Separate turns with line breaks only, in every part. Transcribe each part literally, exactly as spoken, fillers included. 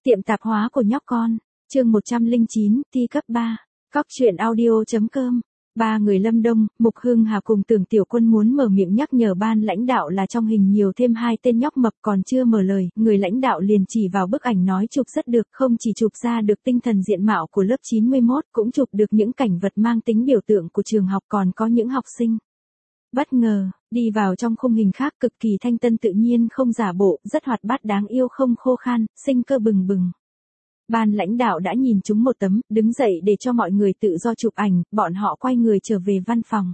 Tiệm tạp hóa của nhóc con, chương một trăm lẻ chín, thi cấp ba, cóc truyện audio chấm com. Ba người Lâm Đông, Mục Hưng Hà cùng Tưởng Tiểu Quân muốn mở miệng nhắc nhở ban lãnh đạo là trong hình nhiều thêm hai tên nhóc mập, còn chưa mở lời, người lãnh đạo liền chỉ vào bức ảnh nói chụp rất được, không chỉ chụp ra được tinh thần diện mạo của lớp chín mươi mốt, cũng chụp được những cảnh vật mang tính biểu tượng của trường học, còn có những học sinh. Bất ngờ, đi vào trong khung hình khác cực kỳ thanh tân tự nhiên không giả bộ, rất hoạt bát đáng yêu không khô khan, sinh cơ bừng bừng. Ban lãnh đạo đã nhìn chúng một tấm, đứng dậy để cho mọi người tự do chụp ảnh, bọn họ quay người trở về văn phòng.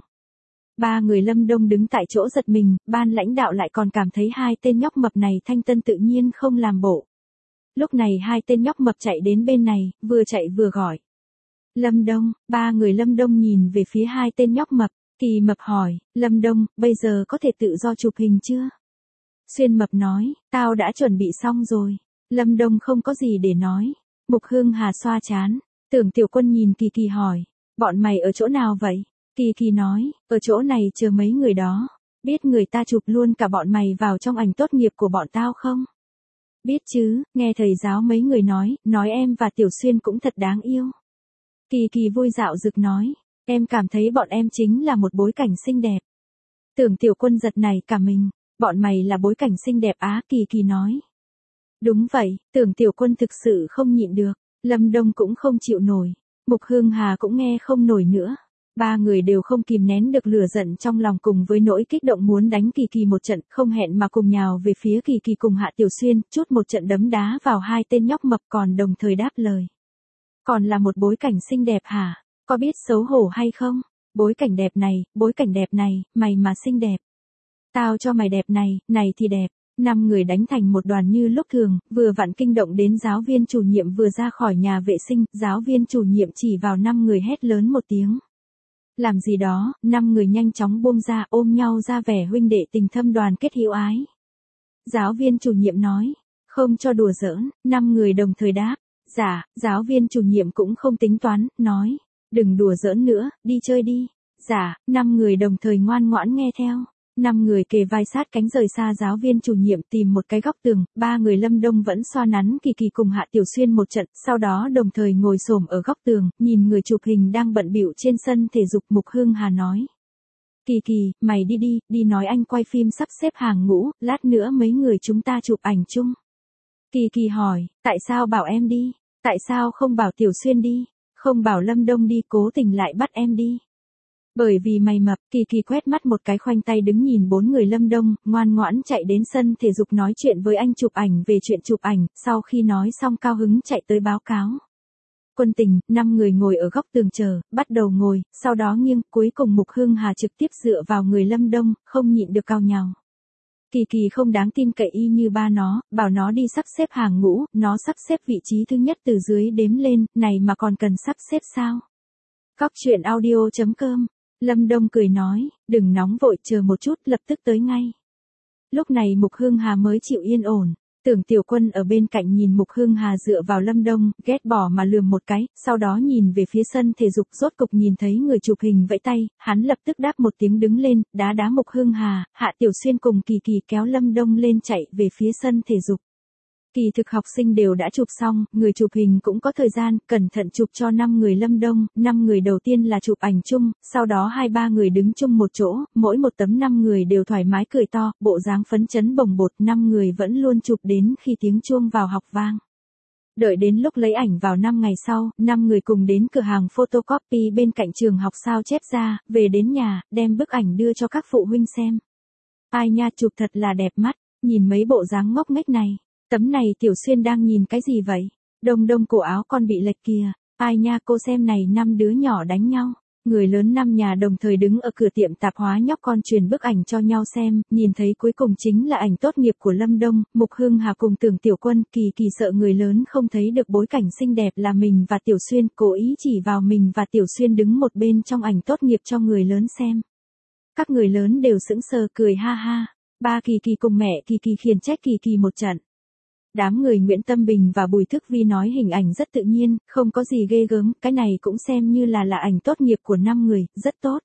Ba người Lâm Đông đứng tại chỗ giật mình, ban lãnh đạo lại còn cảm thấy hai tên nhóc mập này thanh tân tự nhiên không làm bộ. Lúc này hai tên nhóc mập chạy đến bên này, vừa chạy vừa gọi. Lâm Đông, ba người Lâm Đông nhìn về phía hai tên nhóc mập, Kỳ Mập hỏi, Lâm Đông, bây giờ có thể tự do chụp hình chưa? Xuyên Mập nói, tao đã chuẩn bị xong rồi. Lâm Đông không có gì để nói. Mục Hưng Hà xoa chán. Tưởng Tiểu Quân nhìn Kỳ Kỳ hỏi, bọn mày ở chỗ nào vậy? Kỳ Kỳ nói, ở chỗ này chờ mấy người đó. Biết người ta chụp luôn cả bọn mày vào trong ảnh tốt nghiệp của bọn tao không? Biết chứ, nghe thầy giáo mấy người nói, nói em và Tiểu Xuyên cũng thật đáng yêu. Kỳ Kỳ vui dạo rực nói, em cảm thấy bọn em chính là một bối cảnh xinh đẹp. Tưởng Tiểu Quân giật nảy cả mình, bọn mày là bối cảnh xinh đẹp á? Kỳ Kỳ nói. Đúng vậy, Tưởng Tiểu Quân thực sự không nhịn được, Lâm Đông cũng không chịu nổi, Mục Hưng Hà cũng nghe không nổi nữa. Ba người đều không kìm nén được lửa giận trong lòng cùng với nỗi kích động muốn đánh Kỳ Kỳ một trận, không hẹn mà cùng nhào về phía Kỳ Kỳ cùng Hạ Tiểu Xuyên, chút một trận đấm đá vào hai tên nhóc mập còn đồng thời đáp lời. Còn là một bối cảnh xinh đẹp hả? Có biết xấu hổ hay không? Bối cảnh đẹp này, bối cảnh đẹp này, mày mà xinh đẹp. Tao cho mày đẹp này, này thì đẹp. Năm người đánh thành một đoàn như lúc thường, vừa vặn kinh động đến giáo viên chủ nhiệm vừa ra khỏi nhà vệ sinh, giáo viên chủ nhiệm chỉ vào năm người hét lớn một tiếng. Làm gì đó, năm người nhanh chóng buông ra ôm nhau ra vẻ huynh đệ tình thâm đoàn kết hữu ái. Giáo viên chủ nhiệm nói, không cho đùa giỡn, năm người đồng thời đáp, dạ, giáo viên chủ nhiệm cũng không tính toán, nói, đừng đùa giỡn nữa, đi chơi đi. Dạ, năm người đồng thời ngoan ngoãn nghe theo. Năm người kề vai sát cánh rời xa giáo viên chủ nhiệm tìm một cái góc tường, ba người Lâm Đông vẫn xoa nắn Kỳ Kỳ cùng Hạ Tiểu Xuyên một trận, sau đó đồng thời ngồi xổm ở góc tường, nhìn người chụp hình đang bận bịu trên sân thể dục. Mục Hưng Hà nói. Kỳ Kỳ, mày đi đi, đi nói anh quay phim sắp xếp hàng ngũ, lát nữa mấy người chúng ta chụp ảnh chung. Kỳ Kỳ hỏi, tại sao bảo em đi? Tại sao không bảo Tiểu Xuyên đi? Không bảo Lâm Đông đi, cố tình lại bắt em đi? Bởi vì mày mập. Kỳ Kỳ quét mắt một cái khoanh tay đứng nhìn bốn người Lâm Đông, ngoan ngoãn chạy đến sân thể dục nói chuyện với anh chụp ảnh về chuyện chụp ảnh, sau khi nói xong cao hứng chạy tới báo cáo. Quân tình, năm người ngồi ở góc tường chờ, bắt đầu ngồi, sau đó nghiêng, cuối cùng Mục Hưng Hà trực tiếp dựa vào người Lâm Đông, không nhịn được cau nhàu. Kỳ Kỳ không đáng tin cậy y như ba nó, bảo nó đi sắp xếp hàng ngũ, nó sắp xếp vị trí thứ nhất từ dưới đếm lên, này mà còn cần sắp xếp sao? Cóc truyện audio chấm com. Lâm Đông cười nói, đừng nóng vội, chờ một chút, lập tức tới ngay. Lúc này Mục Hưng Hà mới chịu yên ổn. Tưởng Tiểu Quân ở bên cạnh nhìn Mục Hưng Hà dựa vào Lâm Đông, ghét bỏ mà lườm một cái, sau đó nhìn về phía sân thể dục, rốt cục nhìn thấy người chụp hình vẫy tay, hắn lập tức đáp một tiếng đứng lên, đá đá Mục Hưng Hà. Hạ Tiểu Xuyên cùng Kỳ Kỳ kéo Lâm Đông lên chạy về phía sân thể dục. Kỳ thực học sinh đều đã chụp xong, người chụp hình cũng có thời gian, cẩn thận chụp cho năm người Lâm Đông, năm người đầu tiên là chụp ảnh chung, sau đó hai ba người đứng chung một chỗ, mỗi một tấm năm người đều thoải mái cười to, bộ dáng phấn chấn bồng bột, năm người vẫn luôn chụp đến khi tiếng chuông vào học vang. Đợi đến lúc lấy ảnh vào năm ngày sau, năm người cùng đến cửa hàng photocopy bên cạnh trường học sao chép ra, về đến nhà, đem bức ảnh đưa cho các phụ huynh xem. Ai nha, chụp thật là đẹp mắt, nhìn mấy bộ dáng ngốc nghếch này. Tấm này Tiểu Xuyên đang nhìn cái gì vậy? Đông đông cổ áo con bị lệch kìa. Ai nha, cô xem này, năm đứa nhỏ đánh nhau. Người lớn năm nhà đồng thời đứng ở cửa tiệm tạp hóa nhóc con truyền bức ảnh cho nhau xem, nhìn thấy cuối cùng chính là ảnh tốt nghiệp của Lâm Đông, Mục Hưng Hà cùng Tưởng Tiểu Quân. Kỳ Kỳ sợ người lớn không thấy được bối cảnh xinh đẹp là mình và Tiểu Xuyên, cố ý chỉ vào mình và Tiểu Xuyên đứng một bên trong ảnh tốt nghiệp cho người lớn xem. Các người lớn đều sững sờ cười ha ha. Ba Kỳ Kỳ cùng mẹ Kỳ Kỳ khiển trách Kỳ Kỳ một trận. Đám người Nguyễn Tâm Bình và Bùi Thức Vi nói hình ảnh rất tự nhiên, không có gì ghê gớm, cái này cũng xem như là là ảnh tốt nghiệp của năm người, rất tốt.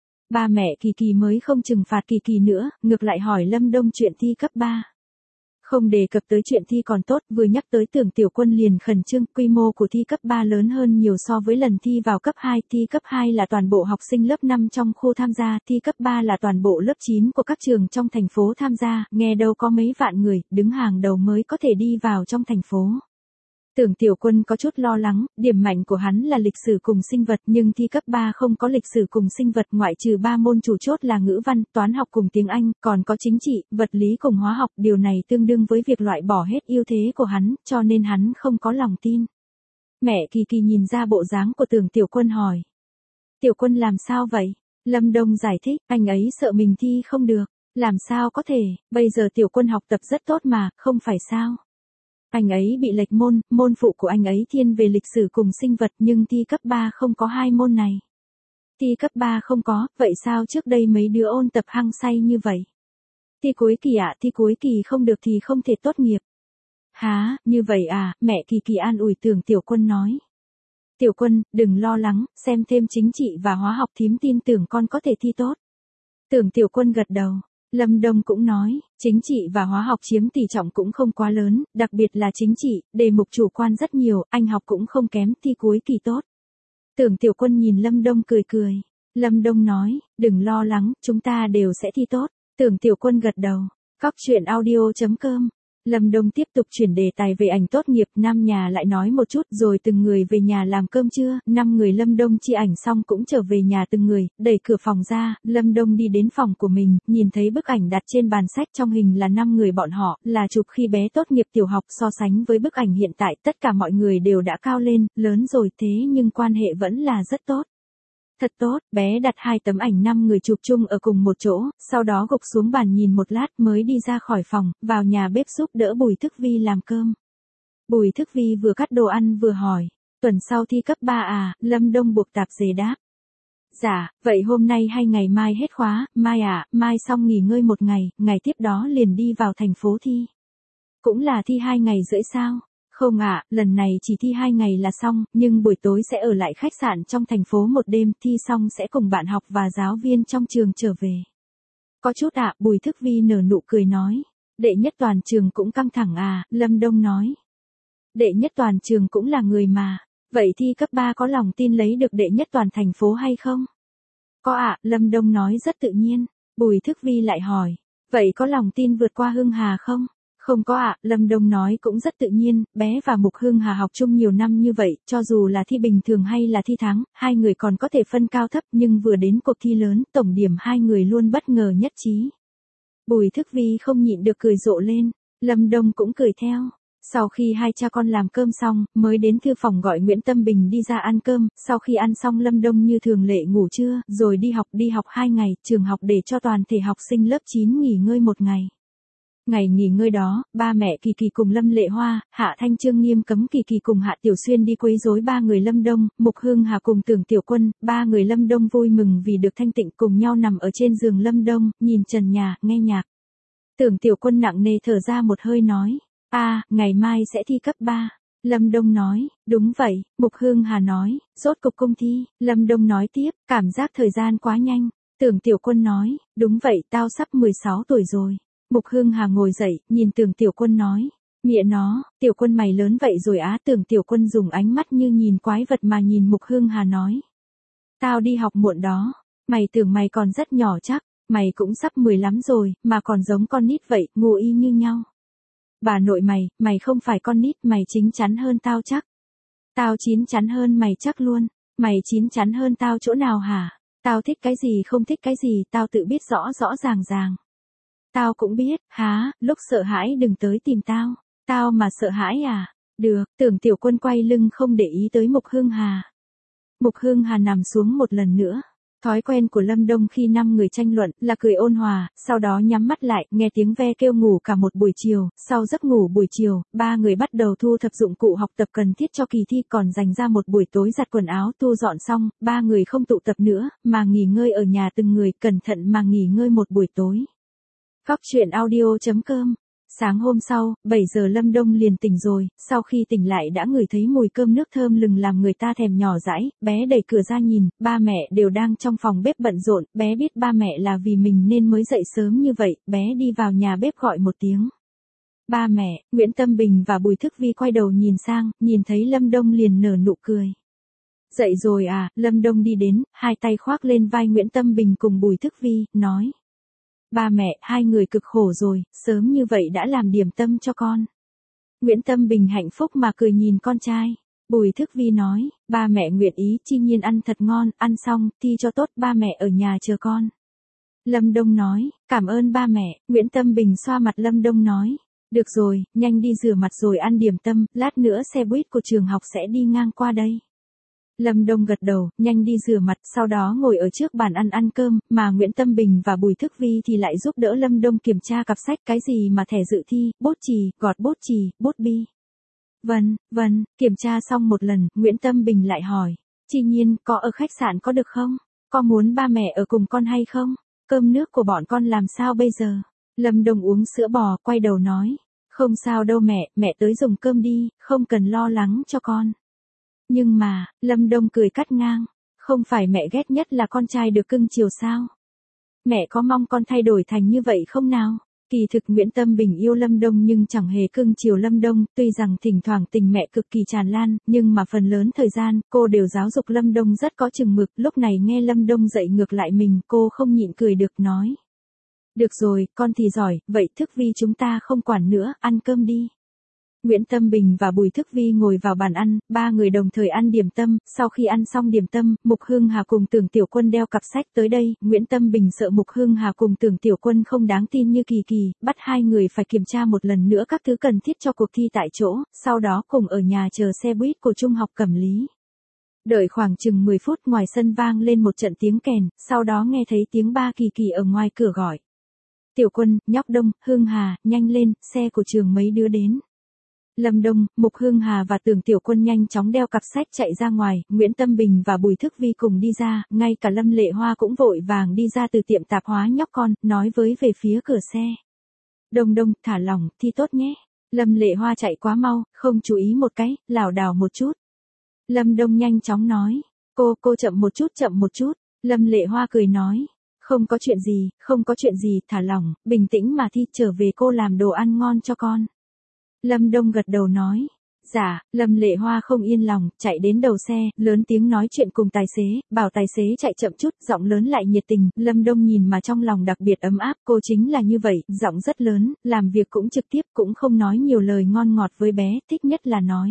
Ba mẹ Kỳ Kỳ mới không trừng phạt Kỳ Kỳ nữa, ngược lại hỏi Lâm Đông chuyện thi cấp ba. Không đề cập tới chuyện thi còn tốt, vừa nhắc tới Tưởng Tiểu Quân liền khẩn trương, quy mô của thi cấp ba lớn hơn nhiều so với lần thi vào cấp hai, thi cấp hai là toàn bộ học sinh lớp năm trong khu tham gia, thi cấp ba là toàn bộ lớp chín của các trường trong thành phố tham gia, nghe đâu có mấy vạn người, đứng hàng đầu mới có thể đi vào trong thành phố. Tưởng Tiểu Quân có chút lo lắng, điểm mạnh của hắn là lịch sử cùng sinh vật nhưng thi cấp ba không có lịch sử cùng sinh vật ngoại trừ ba môn chủ chốt là ngữ văn, toán học cùng tiếng Anh, còn có chính trị, vật lý cùng hóa học, điều này tương đương với việc loại bỏ hết ưu thế của hắn, cho nên hắn không có lòng tin. Mẹ Kỳ Kỳ nhìn ra bộ dáng của Tưởng Tiểu Quân hỏi. Tiểu Quân làm sao vậy? Lâm Đông giải thích, anh ấy sợ mình thi không được. Làm sao có thể, bây giờ Tiểu Quân học tập rất tốt mà, không phải sao? Anh ấy bị lệch môn, môn phụ của anh ấy thiên về lịch sử cùng sinh vật nhưng thi cấp ba không có hai môn này. Thi cấp ba không có, vậy sao trước đây mấy đứa ôn tập hăng say như vậy? Thi cuối kỳ ạ, à, thi cuối kỳ không được thì không thể tốt nghiệp. Hả, như vậy à, mẹ Kỳ Kỳ an ủi Tưởng Tiểu Quân nói. Tiểu Quân, đừng lo lắng, xem thêm chính trị và hóa học thím tin tưởng con có thể thi tốt. Tưởng Tiểu Quân gật đầu. Lâm Đông cũng nói, chính trị và hóa học chiếm tỷ trọng cũng không quá lớn, đặc biệt là chính trị, đề mục chủ quan rất nhiều, anh học cũng không kém, thi cuối kỳ tốt. Tưởng Tiểu Quân nhìn Lâm Đông cười cười. Lâm Đông nói, đừng lo lắng, chúng ta đều sẽ thi tốt. Tưởng Tiểu Quân gật đầu. Cóc truyện audio chấm com. Lâm Đông tiếp tục chuyển đề tài về ảnh tốt nghiệp, Nam nhà lại nói một chút rồi từng người về nhà làm cơm trưa, năm người Lâm Đông chia ảnh xong cũng trở về nhà từng người, đẩy cửa phòng ra, Lâm Đông đi đến phòng của mình, nhìn thấy bức ảnh đặt trên bàn sách trong hình là năm người bọn họ, là chụp khi bé tốt nghiệp tiểu học so sánh với bức ảnh hiện tại, tất cả mọi người đều đã cao lên, lớn rồi thế nhưng quan hệ vẫn là rất tốt. Thật tốt, bé đặt hai tấm ảnh năm người chụp chung ở cùng một chỗ, sau đó gục xuống bàn nhìn một lát mới đi ra khỏi phòng, vào nhà bếp giúp đỡ Bùi Thức Vi làm cơm. Bùi Thức Vi vừa cắt đồ ăn vừa hỏi, tuần sau thi cấp ba à, Lâm Đông buộc tạp dề đáp. Dạ, vậy hôm nay hay ngày mai hết khóa, mai à, mai xong nghỉ ngơi một ngày, ngày tiếp đó liền đi vào thành phố thi. Cũng là thi hai ngày rưỡi sao? Không ạ, à, lần này chỉ thi hai ngày là xong, nhưng buổi tối sẽ ở lại khách sạn trong thành phố một đêm, thi xong sẽ cùng bạn học và giáo viên trong trường trở về. Có chút ạ, à, Bùi Thức Vi nở nụ cười nói. Đệ nhất toàn trường cũng căng thẳng à, Lâm Đông nói. Đệ nhất toàn trường cũng là người mà, vậy thi cấp ba có lòng tin lấy được đệ nhất toàn thành phố hay không? Có ạ, à, Lâm Đông nói rất tự nhiên. Bùi Thức Vi lại hỏi, vậy có lòng tin vượt qua Hưng Hà không? Không có ạ, à, Lâm Đông nói cũng rất tự nhiên, bé và Mục Hưng Hà học chung nhiều năm như vậy, cho dù là thi bình thường hay là thi tháng, hai người còn có thể phân cao thấp nhưng vừa đến cuộc thi lớn, tổng điểm hai người luôn bất ngờ nhất trí. Bùi Thức Vi không nhịn được cười rộ lên, Lâm Đông cũng cười theo. Sau khi hai cha con làm cơm xong, mới đến thư phòng gọi Nguyễn Tâm Bình đi ra ăn cơm, sau khi ăn xong Lâm Đông như thường lệ ngủ trưa, rồi đi học đi học hai ngày, trường học để cho toàn thể học sinh lớp chín nghỉ ngơi một ngày. Ngày nghỉ ngơi đó, ba mẹ Kỳ Kỳ cùng Lâm Lệ Hoa, Hạ Thanh Trương nghiêm cấm Kỳ Kỳ cùng Hạ Tiểu Xuyên đi quấy rối ba người Lâm Đông, Mục Hưng Hà cùng Tưởng Tiểu Quân, ba người Lâm Đông vui mừng vì được thanh tịnh cùng nhau nằm ở trên giường Lâm Đông, nhìn trần nhà, nghe nhạc. Tưởng Tiểu Quân nặng nề thở ra một hơi nói, a, à, ngày mai sẽ thi cấp ba. Lâm Đông nói, đúng vậy, Mục Hưng Hà nói, rốt cục công thi, Lâm Đông nói tiếp, cảm giác thời gian quá nhanh. Tưởng Tiểu Quân nói, đúng vậy, tao sắp mười sáu tuổi rồi. Mục Hưng Hà ngồi dậy, nhìn Tưởng Tiểu Quân nói, mẹ nó, Tiểu Quân mày lớn vậy rồi á. Tưởng Tiểu Quân dùng ánh mắt như nhìn quái vật mà nhìn Mục Hưng Hà nói, tao đi học muộn đó, mày tưởng mày còn rất nhỏ chắc, mày cũng sắp mười lăm rồi, mà còn giống con nít vậy, ngu y như nhau. Bà nội mày, mày không phải con nít, mày chín chắn hơn tao chắc. Tao chín chắn hơn mày chắc luôn, mày chín chắn hơn tao chỗ nào hả? Tao thích cái gì không thích cái gì, tao tự biết rõ rõ ràng ràng. Tao cũng biết, há, lúc sợ hãi đừng tới tìm tao. Tao mà sợ hãi à? Được, Tưởng Tiểu Quân quay lưng không để ý tới Mục Hưng Hà. Mục Hưng Hà nằm xuống một lần nữa. Thói quen của Lâm Đông khi năm người tranh luận là cười ôn hòa, sau đó nhắm mắt lại, nghe tiếng ve kêu ngủ cả một buổi chiều. Sau giấc ngủ buổi chiều, ba người bắt đầu thu thập dụng cụ học tập cần thiết cho kỳ thi, còn dành ra một buổi tối giặt quần áo thu dọn xong, ba người không tụ tập nữa, mà nghỉ ngơi ở nhà từng người, cẩn thận mà nghỉ ngơi một buổi tối. Cóc truyện audio chấm com. Sáng hôm sau, bảy giờ Lâm Đông liền tỉnh rồi, sau khi tỉnh lại đã ngửi thấy mùi cơm nước thơm lừng làm người ta thèm nhỏ dãi, bé đẩy cửa ra nhìn, ba mẹ đều đang trong phòng bếp bận rộn, bé biết ba mẹ là vì mình nên mới dậy sớm như vậy, bé đi vào nhà bếp gọi một tiếng. Ba mẹ, Nguyễn Tâm Bình và Bùi Thức Vi quay đầu nhìn sang, nhìn thấy Lâm Đông liền nở nụ cười. Dậy rồi à, Lâm Đông đi đến, hai tay khoác lên vai Nguyễn Tâm Bình cùng Bùi Thức Vi, nói. Ba mẹ, hai người cực khổ rồi, sớm như vậy đã làm điểm tâm cho con. Nguyễn Tâm Bình hạnh phúc mà cười nhìn con trai. Bùi Thức Vi nói, ba mẹ nguyện ý, chi nhiên ăn thật ngon, ăn xong, thi cho tốt, ba mẹ ở nhà chờ con. Lâm Đông nói, cảm ơn ba mẹ, Nguyễn Tâm Bình xoa mặt Lâm Đông nói. Được rồi, nhanh đi rửa mặt rồi ăn điểm tâm, lát nữa xe buýt của trường học sẽ đi ngang qua đây. Lâm Đông gật đầu, nhanh đi rửa mặt, sau đó ngồi ở trước bàn ăn ăn cơm, mà Nguyễn Tâm Bình và Bùi Thức Vi thì lại giúp đỡ Lâm Đông kiểm tra cặp sách, cái gì mà thẻ dự thi, bút chì, gọt bút chì, bút bi. Vâng, vâng, kiểm tra xong một lần, Nguyễn Tâm Bình lại hỏi, Chi Nhiên, có ở khách sạn có được không? Có muốn ba mẹ ở cùng con hay không? Cơm nước của bọn con làm sao bây giờ? Lâm Đông uống sữa bò, quay đầu nói, không sao đâu mẹ, mẹ tới dùng cơm đi, không cần lo lắng cho con. Nhưng mà, Lâm Đông cười cắt ngang, không phải mẹ ghét nhất là con trai được cưng chiều sao? Mẹ có mong con thay đổi thành như vậy không nào? Kỳ thực Nguyễn Tâm Bình yêu Lâm Đông nhưng chẳng hề cưng chiều Lâm Đông, tuy rằng thỉnh thoảng tình mẹ cực kỳ tràn lan, nhưng mà phần lớn thời gian, cô đều giáo dục Lâm Đông rất có chừng mực, lúc này nghe Lâm Đông dạy ngược lại mình, cô không nhịn cười được nói. Được rồi, con thì giỏi, vậy Thức Vi chúng ta không quản nữa, ăn cơm đi. Nguyễn Tâm Bình và Bùi Thức Vi ngồi vào bàn ăn, ba người đồng thời ăn điểm tâm, sau khi ăn xong điểm tâm, Mục Hương Hà cùng Tưởng Tiểu Quân đeo cặp sách tới đây, Nguyễn Tâm Bình sợ Mục Hương Hà cùng Tưởng Tiểu Quân không đáng tin như Kỳ Kỳ, bắt hai người phải kiểm tra một lần nữa các thứ cần thiết cho cuộc thi tại chỗ, sau đó cùng ở nhà chờ xe buýt của Trung học Cẩm Lý. Đợi khoảng chừng mười phút ngoài sân vang lên một trận tiếng kèn, sau đó nghe thấy tiếng ba Kỳ Kỳ ở ngoài cửa gọi. Tiểu Quân, Nhóc Đông, Hương Hà, nhanh lên, xe của trường mấy đứa đến. Lâm Đông, Mục Hương Hà và Tưởng Tiểu Quân nhanh chóng đeo cặp sách chạy ra ngoài, Nguyễn Tâm Bình và Bùi Thức Vi cùng đi ra, ngay cả Lâm Lệ Hoa cũng vội vàng đi ra từ tiệm tạp hóa nhóc con, nói với về phía cửa xe. Đông Đông, thả lỏng, thi tốt nhé. Lâm Lệ Hoa chạy quá mau, không chú ý một cái, lảo đảo một chút. Lâm Đông nhanh chóng nói, cô, cô chậm một chút chậm một chút. Lâm Lệ Hoa cười nói, không có chuyện gì, không có chuyện gì, thả lỏng, bình tĩnh mà thi, trở về cô làm đồ ăn ngon cho con. Lâm Đông gật đầu nói, dạ, Lâm Lệ Hoa không yên lòng, chạy đến đầu xe, lớn tiếng nói chuyện cùng tài xế, bảo tài xế chạy chậm chút, giọng lớn lại nhiệt tình, Lâm Đông nhìn mà trong lòng đặc biệt ấm áp, cô chính là như vậy, giọng rất lớn, làm việc cũng trực tiếp, cũng không nói nhiều lời ngon ngọt với bé, thích nhất là nói.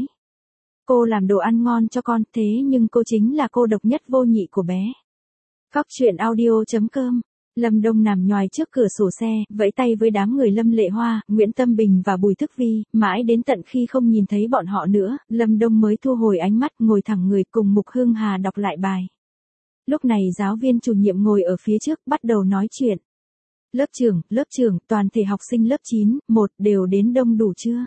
Cô làm đồ ăn ngon cho con, thế nhưng cô chính là cô độc nhất vô nhị của bé. Cóc truyện audio chấm com. Lâm Đông nằm nhoài trước cửa sổ xe, vẫy tay với đám người Lâm Lệ Hoa, Nguyễn Tâm Bình và Bùi Thức Vi, mãi đến tận khi không nhìn thấy bọn họ nữa, Lâm Đông mới thu hồi ánh mắt, ngồi thẳng người cùng Mục Hương Hà đọc lại bài. Lúc này giáo viên chủ nhiệm ngồi ở phía trước, bắt đầu nói chuyện. Lớp trưởng, lớp trưởng, toàn thể học sinh lớp chín, một, đều đến đông đủ chưa?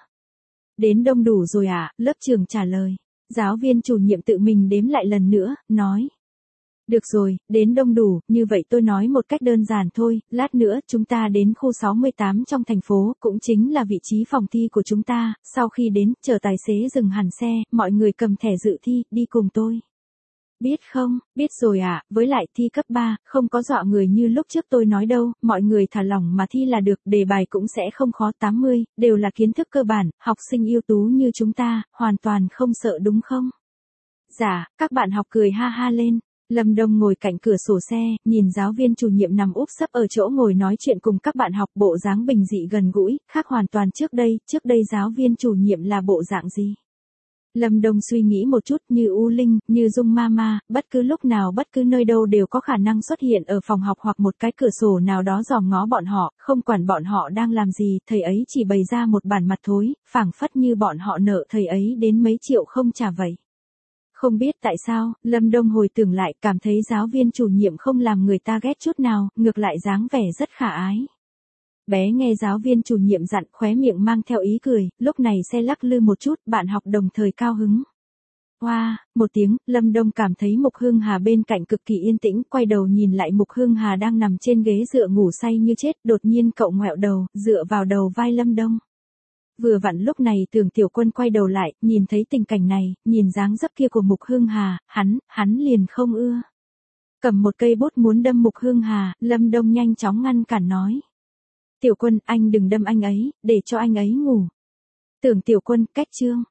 Đến đông đủ rồi ạ, à? Lớp trưởng trả lời. Giáo viên chủ nhiệm tự mình đếm lại lần nữa, nói. Được rồi, đến đông đủ, như vậy tôi nói một cách đơn giản thôi, lát nữa chúng ta đến khu sáu mươi tám trong thành phố, cũng chính là vị trí phòng thi của chúng ta, sau khi đến, chờ tài xế dừng hẳn xe, mọi người cầm thẻ dự thi, đi cùng tôi. Biết không, biết rồi ạ, à, với lại thi cấp ba, không có dọa người như lúc trước tôi nói đâu, mọi người thả lỏng mà thi là được, đề bài cũng sẽ không khó tám mươi, đều là kiến thức cơ bản, học sinh ưu tú như chúng ta, hoàn toàn không sợ đúng không? Dạ, các bạn học cười ha ha lên. Lâm Đông ngồi cạnh cửa sổ xe, nhìn giáo viên chủ nhiệm nằm úp sấp ở chỗ ngồi nói chuyện cùng các bạn học, bộ dáng bình dị gần gũi, khác hoàn toàn trước đây, trước đây giáo viên chủ nhiệm là bộ dạng gì. Lâm Đông suy nghĩ một chút, như U Linh, như Dung Mama, bất cứ lúc nào bất cứ nơi đâu đều có khả năng xuất hiện ở phòng học hoặc một cái cửa sổ nào đó dòm ngó bọn họ, không quản bọn họ đang làm gì, thầy ấy chỉ bày ra một bản mặt thối, phảng phất như bọn họ nợ thầy ấy đến mấy triệu không trả vậy. Không biết tại sao, Lâm Đông hồi tưởng lại, cảm thấy giáo viên chủ nhiệm không làm người ta ghét chút nào, ngược lại dáng vẻ rất khả ái. Bé nghe giáo viên chủ nhiệm dặn, khóe miệng mang theo ý cười, lúc này xe lắc lư một chút, bạn học đồng thời cao hứng. Hoa, wow, một tiếng, Lâm Đông cảm thấy Mục Hương Hà bên cạnh cực kỳ yên tĩnh, quay đầu nhìn lại Mục Hương Hà đang nằm trên ghế dựa ngủ say như chết, đột nhiên cậu ngoẹo đầu, dựa vào đầu vai Lâm Đông. Vừa vặn lúc này Tưởng Tiểu Quân quay đầu lại, nhìn thấy tình cảnh này, nhìn dáng dấp kia của Mục Hương Hà, hắn, hắn liền không ưa. Cầm một cây bút muốn đâm Mục Hương Hà, Lâm Đông nhanh chóng ngăn cản nói. Tiểu Quân, anh đừng đâm anh ấy, để cho anh ấy ngủ. Tưởng Tiểu Quân, cách chương.